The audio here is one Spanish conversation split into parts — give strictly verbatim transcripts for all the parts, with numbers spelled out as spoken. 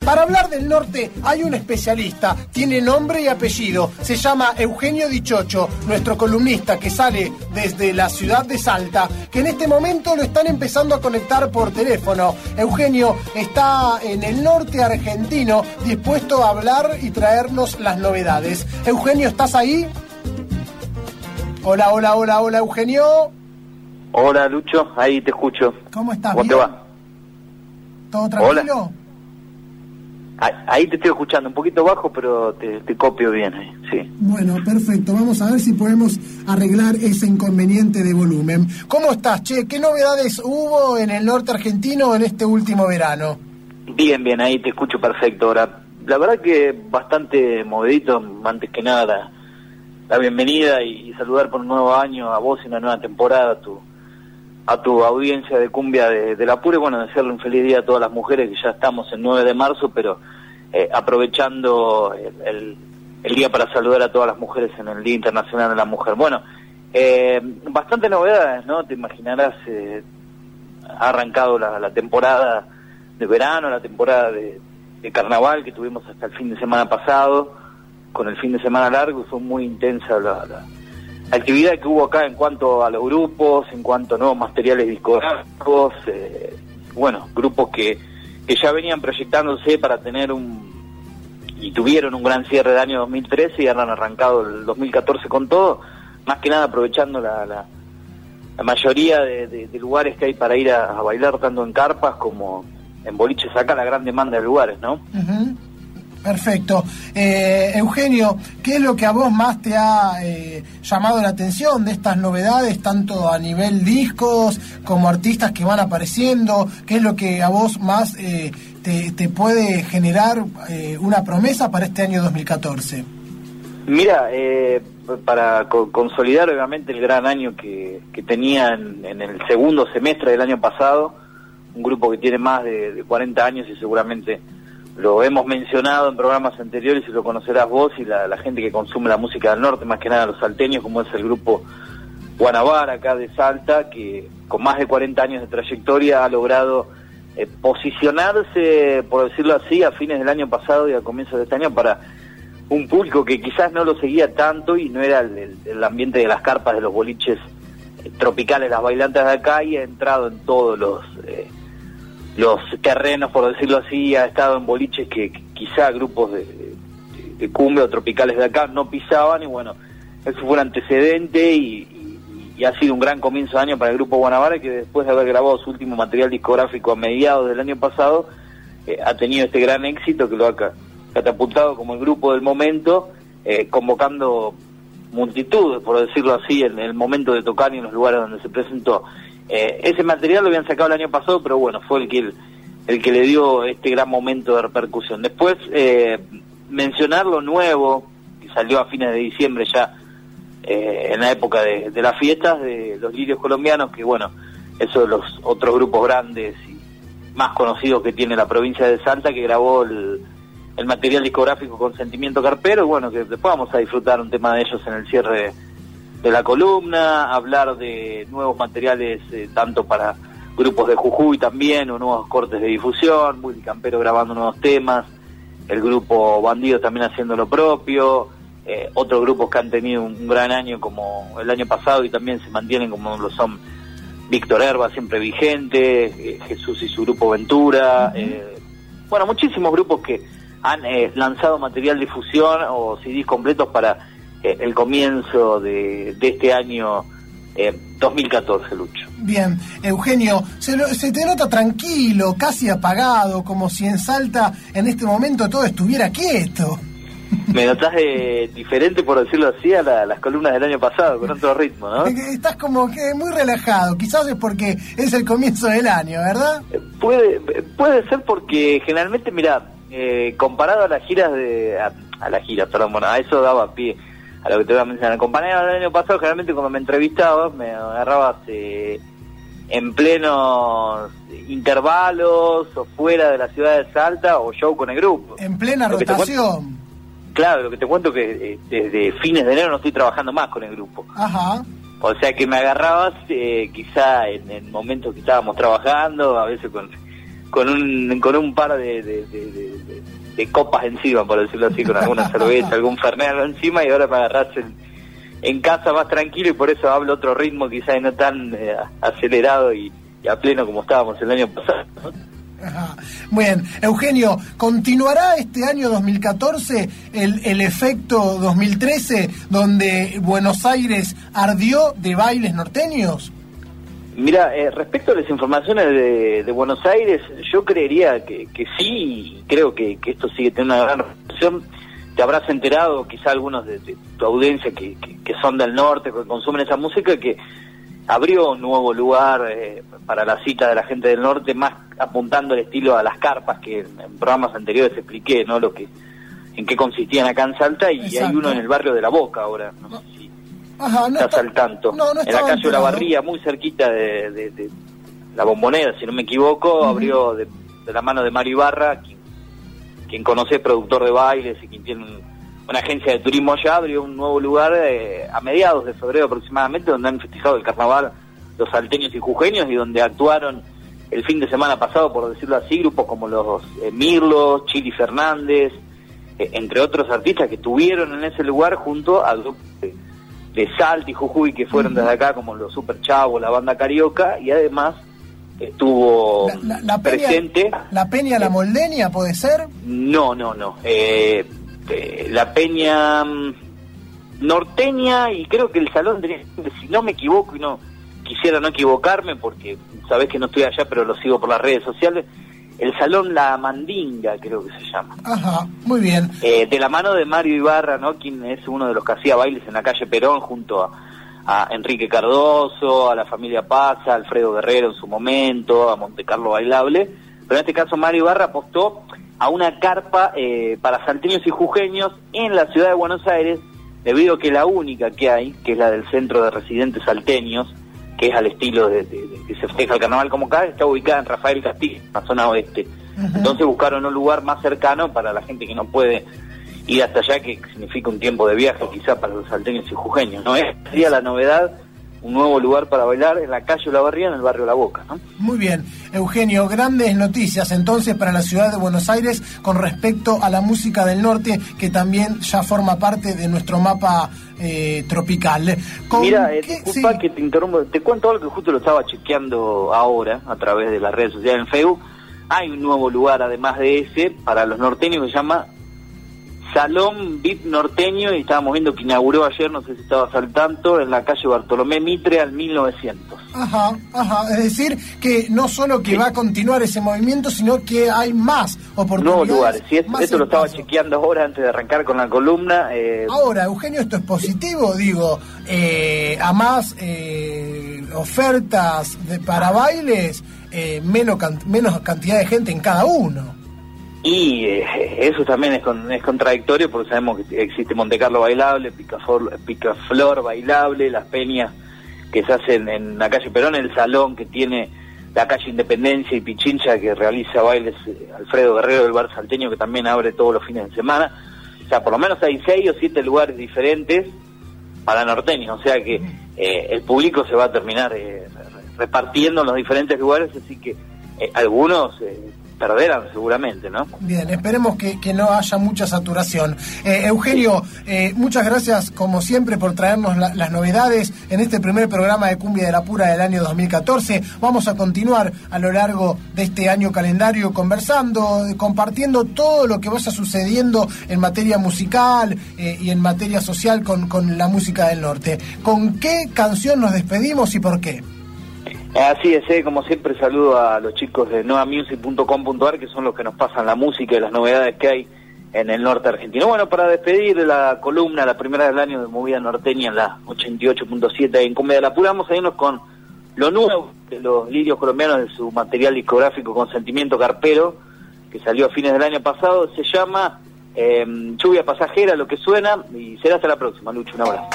Para hablar del norte hay un especialista, tiene nombre y apellido, se llama Eugenio Dichocho, nuestro columnista que sale desde la ciudad de Salta, que en este momento lo están empezando a conectar por teléfono. Eugenio está en el norte argentino, dispuesto a hablar y traernos las novedades. Eugenio, ¿estás ahí? Hola, hola, hola, hola, Eugenio. Hola, Lucho, ahí te escucho. ¿Cómo estás? ¿Cómo ¿Bien? te va? ¿Todo tranquilo? Hola. Ahí te estoy escuchando, un poquito bajo, pero te, te copio bien, eh. Sí. Bueno, perfecto. Vamos a ver si podemos arreglar ese inconveniente de volumen. ¿Cómo estás, che? ¿Qué novedades hubo en el norte argentino en este último verano? Bien, bien, ahí te escucho perfecto. Ahora, la verdad que bastante movidito, antes que nada, la, la bienvenida y, y saludar por un nuevo año a vos y una nueva temporada, a tu, a tu audiencia de cumbia de, de la Pura, y bueno, desearle un feliz día a todas las mujeres, que ya estamos el nueve de marzo, pero eh, aprovechando el, el, el día para saludar a todas las mujeres en el Día Internacional de la Mujer. Bueno, eh, bastante novedades, ¿no? Te imaginarás, eh, ha arrancado la, la temporada de verano, la temporada de, de carnaval que tuvimos hasta el fin de semana pasado, con el fin de semana largo, y fue muy intensa la, la actividad que hubo acá en cuanto a los grupos, en cuanto a nuevos materiales discográficos, eh, bueno, grupos que, que ya venían proyectándose para tener un, y tuvieron un gran cierre de año dos mil trece y han arrancado el dos mil catorce con todo, más que nada aprovechando la, la, la mayoría de, de, de lugares que hay para ir a, a bailar, tanto en carpas como en boliches, acá la gran demanda de lugares, ¿no? Uh-huh. Perfecto. Eh, Eugenio, ¿qué es lo que a vos más te ha eh, llamado la atención de estas novedades, tanto a nivel discos como artistas que van apareciendo? ¿Qué es lo que a vos más eh, te, te puede generar eh, una promesa para este año dos mil catorce? Mira, eh, para co- consolidar obviamente el gran año que, que tenía en, en el segundo semestre del año pasado, un grupo que tiene más de, de cuarenta años y seguramente lo hemos mencionado en programas anteriores y lo conocerás vos y la, la gente que consume la música del norte, más que nada los salteños, como es el grupo Guanabara acá de Salta, que con más de cuarenta años de trayectoria ha logrado eh, posicionarse, por decirlo así, a fines del año pasado y a comienzos de este año para un público que quizás no lo seguía tanto y no era el, el, el ambiente de las carpas, de los boliches eh, tropicales, las bailantes de acá, y ha entrado en todos los... Eh, los terrenos, por decirlo así, ha estado en boliches que, que quizá grupos de, de, de cumbia o tropicales de acá no pisaban, y bueno, eso fue un antecedente y, y, y ha sido un gran comienzo de año para el grupo Guanabara, que después de haber grabado su último material discográfico a mediados del año pasado, eh, ha tenido este gran éxito que lo ha catapultado como el grupo del momento, eh, convocando multitudes, por decirlo así, en el momento de tocar y en los lugares donde se presentó. Eh, ese material lo habían sacado el año pasado, pero bueno, fue el que el, el que le dio este gran momento de repercusión. Después, eh, mencionar lo nuevo, que salió a fines de diciembre ya, eh, en la época de, de las fiestas, de los Lirios Colombianos, que bueno, esos son los otros grupos grandes y más conocidos que tiene la provincia de Salta, que grabó el, el material discográfico con Sentimiento Carpero, y bueno, que después vamos a disfrutar un tema de ellos en el cierre de la columna, hablar de nuevos materiales eh, tanto para grupos de Jujuy también, o nuevos cortes de difusión, Willy Campero grabando nuevos temas, el grupo Bandido también haciendo lo propio, eh, otros grupos que han tenido un gran año como el año pasado y también se mantienen, como lo son Víctor Herba, siempre vigente, eh, Jesús y su grupo Ventura, eh, bueno, muchísimos grupos que han eh, lanzado material de difusión o C Ds completos para Eh, el comienzo de, de este año eh, dos mil catorce, Lucho. Bien, Eugenio, se, lo, se te nota tranquilo, casi apagado, como si en Salta en este momento todo estuviera quieto. Me notás de, diferente, por decirlo así, a la, las columnas del año pasado, con otro ritmo, ¿no? Estás como que muy relajado, quizás es porque es el comienzo del año, ¿verdad? Eh, puede puede ser porque generalmente, mirá, eh, comparado a las giras de... a, a las giras, perdón, bueno, a eso daba pie a lo que te voy a mencionar. Compañero del año pasado, generalmente cuando me entrevistabas, me agarrabas eh, en plenos intervalos o fuera de la ciudad de Salta o show con el grupo. En plena lo rotación. Claro, lo que te cuento es que eh, desde fines de enero no estoy trabajando más con el grupo. Ajá. O sea que me agarrabas eh, quizá en, en momentos que estábamos trabajando, a veces con con un con un par de, de, de, de, de copas encima, por decirlo así, con alguna cerveza, algún fernet encima, y ahora me agarrás en, en casa más tranquilo, y por eso hablo otro ritmo quizás no tan eh, acelerado y, y a pleno como estábamos el año pasado, ¿no? Ajá. Muy bien, Eugenio, ¿continuará este año dos mil catorce el, el efecto dos mil trece donde Buenos Aires ardió de bailes norteños? Mira, eh, respecto a las informaciones de, de Buenos Aires, yo creería que, que sí, y creo que, que esto sigue teniendo una gran repercusión. Te habrás enterado, quizá algunos de, de tu audiencia que, que, que son del norte, que consumen esa música, que abrió un nuevo lugar eh, para la cita de la gente del norte, más apuntando el estilo a las carpas, que en, en programas anteriores expliqué, ¿no? Lo que, en qué consistían acá en Salta, y Exacto. Hay uno en el barrio de La Boca ahora, no, no sé si Ajá, no estás está, al tanto, no, no en la calle La Barría, muy cerquita de, de, de La Bombonera, si no me equivoco, uh-huh. abrió de, de la mano de Mario Ibarra, quien, quien conoce, productor de bailes y quien tiene un, una agencia de turismo allá, abrió un nuevo lugar eh, a mediados de febrero aproximadamente, donde han festejado el carnaval los salteños y jujeños, y donde actuaron el fin de semana pasado, por decirlo así, grupos como los eh, Mirlos, Chili Fernández, eh, entre otros artistas que estuvieron en ese lugar junto a grupos de, de Salta y Jujuy, que fueron uh-huh. desde acá, como los Super Chavos, la banda Carioca, y además estuvo la, la, la presente... Peña, ¿La Peña La Moldeña puede ser? No, no, no. Eh, eh, la Peña um, norteña, y creo que el Salón, de, si no me equivoco, y no quisiera no equivocarme, porque sabés que no estoy allá, pero lo sigo por las redes sociales, el Salón La Mandinga, creo que se llama. Ajá, muy bien. Eh, de la mano de Mario Ibarra, ¿no? Quien es uno de los que hacía bailes en la calle Perón, junto a, a Enrique Cardoso, a la familia Paz, a Alfredo Guerrero en su momento, a Montecarlo Bailable. Pero en este caso Mario Ibarra apostó a una carpa eh, para salteños y jujeños en la ciudad de Buenos Aires, debido a que la única que hay, que es la del Centro de Residentes Salteños, que es al estilo de, de, de que se festeja el carnaval como acá, está ubicada en Rafael Castillo, en la zona oeste. Uh-huh. Entonces buscaron un lugar más cercano para la gente que no puede ir hasta allá, que significa un tiempo de viaje quizá para los salteños y jujeños, ¿no? Esa sería la novedad, un nuevo lugar para bailar en la calle La Barría, en el barrio La Boca, ¿no? Muy bien, Eugenio, grandes noticias entonces para la ciudad de Buenos Aires con respecto a la música del norte, que también ya forma parte de nuestro mapa eh, tropical. ¿Con Mira, eh, disculpa sí. que te interrumpo, te cuento algo que justo lo estaba chequeando ahora a través de las redes sociales en Facebook. Hay un nuevo lugar, además de ese, para los norteños, que se llama Salón V I P Norteño, y estábamos viendo que inauguró ayer, no sé si estabas al tanto, en la calle Bartolomé Mitre al mil novecientos. Ajá, ajá, es decir, que no solo que sí. va a continuar ese movimiento, sino que hay más oportunidades. Nuevos lugares, sí, esto, esto lo estaba chequeando ahora antes de arrancar con la columna. Eh... Ahora, Eugenio, ¿esto es positivo? Digo, eh, a más eh, ofertas de, para bailes, eh, menos, can, menos cantidad de gente en cada uno. Y eh, eso también es, con, es contradictorio, porque sabemos que existe Montecarlo Bailable, Picaflor, Picaflor Bailable, las peñas que se hacen en la calle Perón, el salón que tiene la calle Independencia y Pichincha, que realiza bailes eh, Alfredo Guerrero del Bar Salteño, que también abre todos los fines de semana. O sea, por lo menos hay seis o siete lugares diferentes para norteños, o sea que eh, el público se va a terminar eh, repartiendo en los diferentes lugares, así que eh, algunos... Eh, perderán seguramente, ¿no? Bien, esperemos que, que no haya mucha saturación. Eh, Eugenio, eh, muchas gracias como siempre por traernos la, las novedades en este primer programa de Cumbia de la Pura del año dos mil catorce. Vamos a continuar a lo largo de este año calendario conversando, compartiendo todo lo que vaya sucediendo en materia musical eh, y en materia social con, con la música del norte. ¿Con qué canción nos despedimos y por qué? Así es, eh, como siempre saludo a los chicos de nova music punto com punto a r, que son los que nos pasan la música y las novedades que hay en el norte argentino. Bueno, para despedir la columna, la primera del año de Movida Norteña en la ochenta y ocho punto siete en Cumbia de la Pura, vamos a irnos con lo nuevo de los lirios colombianos, de su material discográfico Consentimiento Carpero, que salió a fines del año pasado. Se llama eh, Lluvia Pasajera, lo que suena, y será hasta la próxima, Lucho, un abrazo.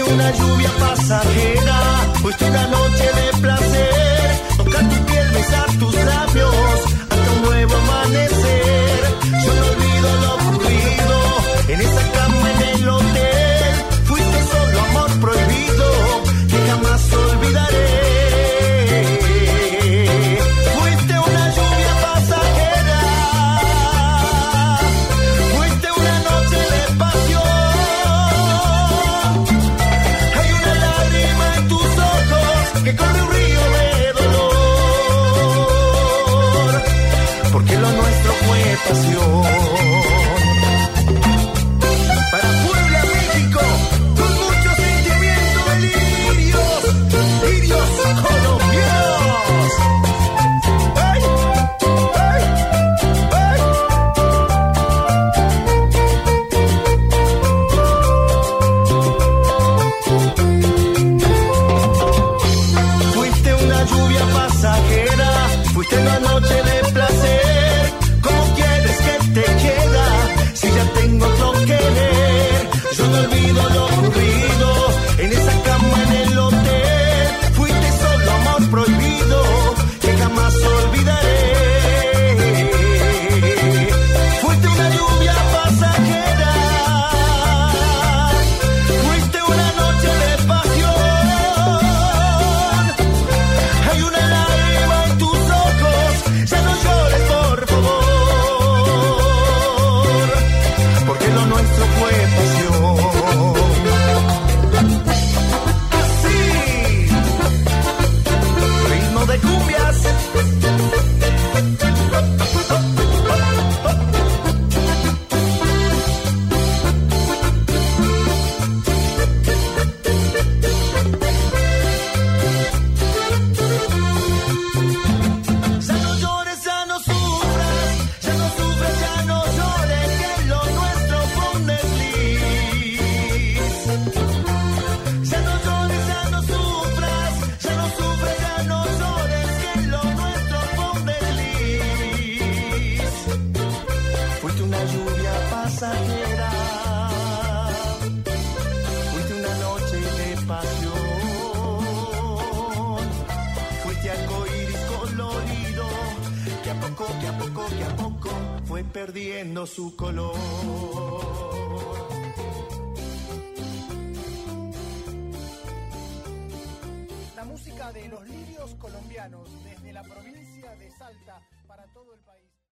una lluvia pasajera, fuiste una noche de placer, tocar tu piel, besar tus labios, hasta un nuevo amanecer. Yo no olvido lo ocurrido, en esa cama en el hotel, fuiste solo amor prohibido, que jamás olvidaré. Fuiste una lluvia pasajera, fuiste una noche de pasión. Hay una lágrima en tus ojos que corre un río de dolor, porque lo nuestro fue pasión. Para Puebla, México, con mucho sentimiento de lirios, lirios colombianos. ¡Ay! ¡Ay! ¡Ay! Fuiste una lluvia pasajera, fuiste una noche de placer. ¿Cómo quieres que te queda si ya tengo otro querer? Yo no olvido lo ocurrido en esa cama en el hotel. Fuiste solo amor prohibido que jamás olvidaré. Fuiste una lluvia pasajera, fuiste una noche de pasión. Hay una lágrima en tus ojos, ya no llores por favor, porque lo nuestro fue pasión. Así, ritmo de cumbias. Ya no llores, ya no sufras, ya no sufras, ya no llores, que lo nuestro fue un desliz. Ya no llores, ya no sufras, ya no sufras, ya no llores, que lo nuestro fue un desliz. Fuiste una lluvia pasajera, fuiste una noche de pasión, fuiste arcoíris colorido, que a poco, que a poco, que a poco fue perdiendo su color. La música de los lirios colombianos desde la provincia de Salta para todo el país.